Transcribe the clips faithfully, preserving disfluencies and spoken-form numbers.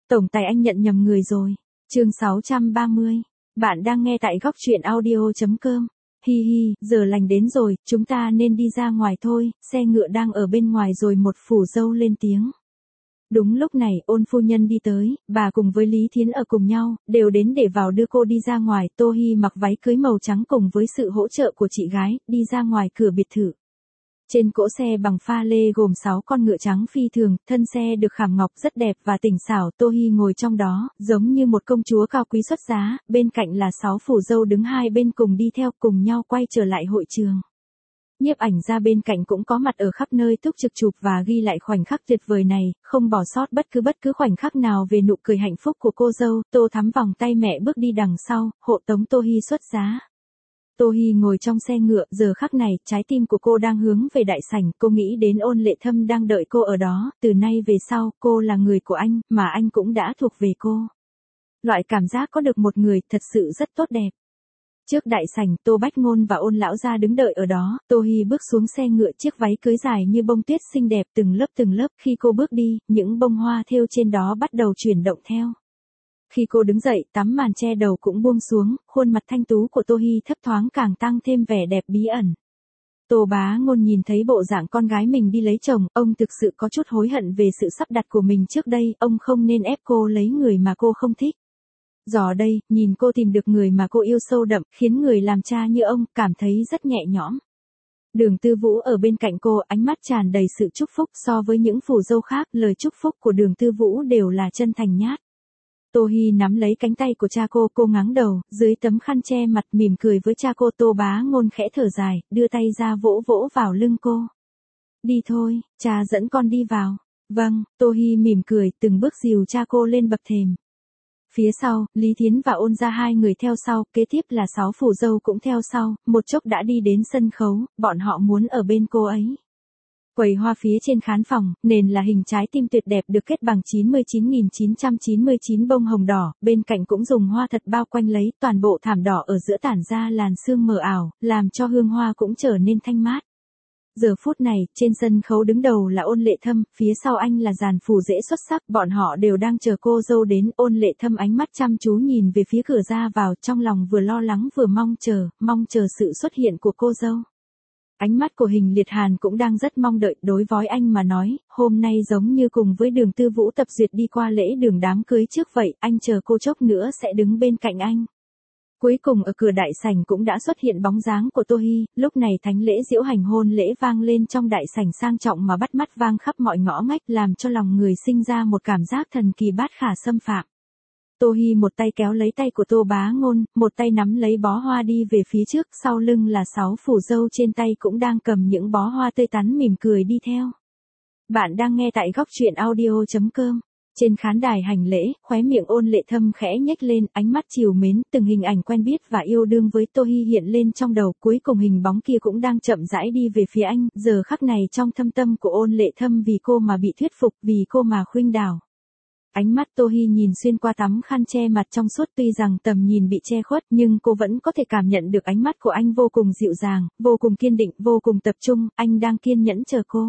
Tổng tài anh nhận nhầm người rồi. Chương sáu trăm ba mươi. Bạn đang nghe tại góc truyện audio chấm com. Hi hi, giờ lành đến rồi, chúng ta nên đi ra ngoài thôi, xe ngựa đang ở bên ngoài rồi, một phù dâu lên tiếng. Đúng lúc này, Ôn phu nhân đi tới, bà cùng với Lý Thiến ở cùng nhau, đều đến để vào đưa cô đi ra ngoài. Tô Hi mặc váy cưới màu trắng cùng với sự hỗ trợ của chị gái, đi ra ngoài cửa biệt thự. Trên cỗ xe bằng pha lê gồm sáu con ngựa trắng phi thường, thân xe được khảm ngọc rất đẹp và tỉnh xảo. Tô Hi ngồi trong đó, giống như một công chúa cao quý xuất giá, bên cạnh là sáu phù dâu đứng hai bên cùng đi theo, cùng nhau quay trở lại hội trường. Nhiếp ảnh ra bên cạnh cũng có mặt ở khắp nơi túc trực chụp và ghi lại khoảnh khắc tuyệt vời này, không bỏ sót bất cứ bất cứ khoảnh khắc nào về nụ cười hạnh phúc của cô dâu. Tô Thắm vòng tay mẹ bước đi đằng sau, hộ tống Tô Hi xuất giá. Tô Hi ngồi trong xe ngựa, giờ khắc này, trái tim của cô đang hướng về đại sảnh, cô nghĩ đến Ôn Lệ Thâm đang đợi cô ở đó, từ nay về sau, cô là người của anh, mà anh cũng đã thuộc về cô. Loại cảm giác có được một người, thật sự rất tốt đẹp. Trước đại sảnh, Tô Bách Ngôn và Ôn lão gia đứng đợi ở đó. Tô Hi bước xuống xe ngựa, chiếc váy cưới dài như bông tuyết xinh đẹp từng lớp từng lớp, khi cô bước đi, những bông hoa thêu trên đó bắt đầu chuyển động theo. Khi cô đứng dậy, tấm màn che đầu cũng buông xuống, khuôn mặt thanh tú của Tô Hi thấp thoáng càng tăng thêm vẻ đẹp bí ẩn. Tô Bá Ngôn nhìn thấy bộ dạng con gái mình đi lấy chồng, ông thực sự có chút hối hận về sự sắp đặt của mình trước đây, ông không nên ép cô lấy người mà cô không thích. Giờ đây, nhìn cô tìm được người mà cô yêu sâu đậm, khiến người làm cha như ông cảm thấy rất nhẹ nhõm. Đường Tư Vũ ở bên cạnh cô, ánh mắt tràn đầy sự chúc phúc. So với những phù dâu khác, lời chúc phúc của Đường Tư Vũ đều là chân thành nhát. Tô Hi nắm lấy cánh tay của cha cô, cô ngáng đầu, dưới tấm khăn che mặt mỉm cười với cha cô. Tô Bá Ngôn khẽ thở dài, đưa tay ra vỗ vỗ vào lưng cô. Đi thôi, cha dẫn con đi vào. Vâng, Tô Hi mỉm cười, từng bước dìu cha cô lên bậc thềm. Phía sau, Lý Thiến và Ôn gia hai người theo sau, kế tiếp là sáu phù dâu cũng theo sau, một chốc đã đi đến sân khấu, bọn họ muốn ở bên cô ấy. Quầy hoa phía trên khán phòng, nền là hình trái tim tuyệt đẹp được kết bằng chín mươi chín nghìn chín trăm chín mươi chín bông hồng đỏ, bên cạnh cũng dùng hoa thật bao quanh lấy, toàn bộ thảm đỏ ở giữa tản ra làn sương mờ ảo, làm cho hương hoa cũng trở nên thanh mát. Giờ phút này, trên sân khấu đứng đầu là Ôn Lệ Thâm, phía sau anh là dàn phù dễ xuất sắc, bọn họ đều đang chờ cô dâu đến. Ôn Lệ Thâm ánh mắt chăm chú nhìn về phía cửa ra vào, trong lòng vừa lo lắng vừa mong chờ, mong chờ sự xuất hiện của cô dâu. Ánh mắt của Hình Liệt Hàn cũng đang rất mong đợi, đối với anh mà nói, hôm nay giống như cùng với Đường Tư Vũ tập duyệt đi qua lễ đường đám cưới trước vậy, anh chờ cô chốc nữa sẽ đứng bên cạnh anh. Cuối cùng ở cửa đại sảnh cũng đã xuất hiện bóng dáng của Tô Hi, lúc này thánh lễ diễu hành hôn lễ vang lên trong đại sảnh sang trọng mà bắt mắt vang khắp mọi ngõ ngách, làm cho lòng người sinh ra một cảm giác thần kỳ bát khả xâm phạm. Tô Hi một tay kéo lấy tay của Tô Bá Ngôn, một tay nắm lấy bó hoa đi về phía trước, sau lưng là sáu phù dâu trên tay cũng đang cầm những bó hoa tươi tắn mỉm cười đi theo. Bạn đang nghe tại góc truyện audio chấm com. Trên khán đài hành lễ, khóe miệng Ôn Lệ Thâm khẽ nhếch lên, ánh mắt trìu mến, từng hình ảnh quen biết và yêu đương với Tô Hi hiện lên trong đầu, cuối cùng hình bóng kia cũng đang chậm rãi đi về phía anh, giờ khắc này trong thâm tâm của Ôn Lệ Thâm vì cô mà bị thuyết phục, vì cô mà khuynh đảo. Ánh mắt Tô Hi nhìn xuyên qua tấm khăn che mặt trong suốt, tuy rằng tầm nhìn bị che khuất nhưng cô vẫn có thể cảm nhận được ánh mắt của anh vô cùng dịu dàng, vô cùng kiên định, vô cùng tập trung, anh đang kiên nhẫn chờ cô.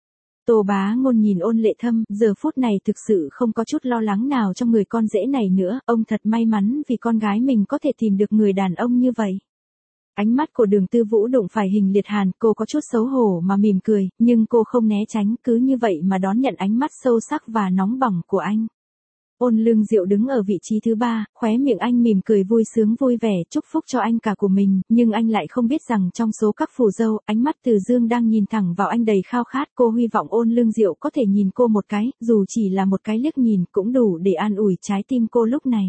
Tô Bá Ngôn nhìn Ôn Lệ Thâm, giờ phút này thực sự không có chút lo lắng nào trong người con rể này nữa, ông thật may mắn vì con gái mình có thể tìm được người đàn ông như vậy. Ánh mắt của Đường Tư Vũ đụng phải Hình Liệt Hàn, cô có chút xấu hổ mà mỉm cười, nhưng cô không né tránh, cứ như vậy mà đón nhận ánh mắt sâu sắc và nóng bỏng của anh. Ôn Lương Diệu đứng ở vị trí thứ ba, khóe miệng anh mỉm cười vui sướng vui vẻ, chúc phúc cho anh cả của mình, nhưng anh lại không biết rằng trong số các phù dâu, ánh mắt Từ Dương đang nhìn thẳng vào anh đầy khao khát. Cô hy vọng Ôn Lương Diệu có thể nhìn cô một cái, dù chỉ là một cái liếc nhìn cũng đủ để an ủi trái tim cô lúc này.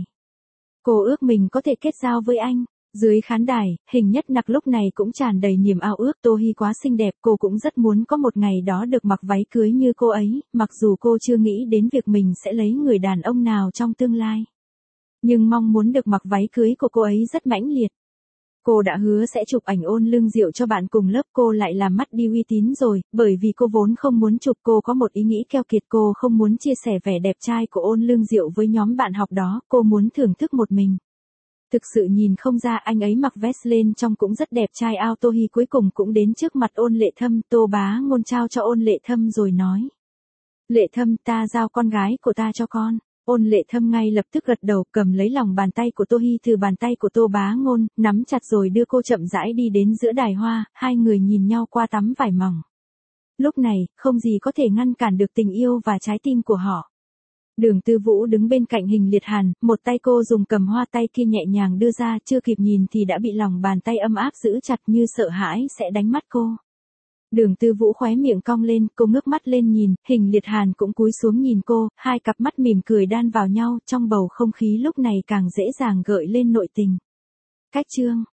Cô ước mình có thể kết giao với anh. Dưới khán đài, Hình Nhất Nặc lúc này cũng tràn đầy niềm ao ước. Tô Hi quá xinh đẹp, cô cũng rất muốn có một ngày đó được mặc váy cưới như cô ấy, mặc dù cô chưa nghĩ đến việc mình sẽ lấy người đàn ông nào trong tương lai. Nhưng mong muốn được mặc váy cưới của cô ấy rất mãnh liệt. Cô đã hứa sẽ chụp ảnh Ôn Lương Diệu cho bạn cùng lớp, cô lại làm mất đi uy tín rồi, bởi vì cô vốn không muốn chụp, cô có một ý nghĩ keo kiệt, cô không muốn chia sẻ vẻ đẹp trai của Ôn Lương Diệu với nhóm bạn học đó, cô muốn thưởng thức một mình. Thực sự nhìn không ra anh ấy mặc vest lên trong cũng rất đẹp trai ao. Tô Hi cuối cùng cũng đến trước mặt Ôn Lệ Thâm, Tô Bá Ngôn trao cho Ôn Lệ Thâm rồi nói. Lệ Thâm, ta giao con gái của ta cho con. Ôn Lệ Thâm ngay lập tức gật đầu, cầm lấy lòng bàn tay của Tô Hi từ bàn tay của Tô Bá Ngôn, nắm chặt rồi đưa cô chậm rãi đi đến giữa đài hoa, hai người nhìn nhau qua tấm vải mỏng. Lúc này, không gì có thể ngăn cản được tình yêu và trái tim của họ. Đường Tư Vũ đứng bên cạnh Hình Liệt Hàn, một tay cô dùng cầm hoa, tay kia nhẹ nhàng đưa ra, chưa kịp nhìn thì đã bị lòng bàn tay âm áp giữ chặt như sợ hãi sẽ đánh mất cô. Đường Tư Vũ khóe miệng cong lên, cô ngước mắt lên nhìn, Hình Liệt Hàn cũng cúi xuống nhìn cô, hai cặp mắt mỉm cười đan vào nhau, trong bầu không khí lúc này càng dễ dàng gợi lên nội tình. Cách chương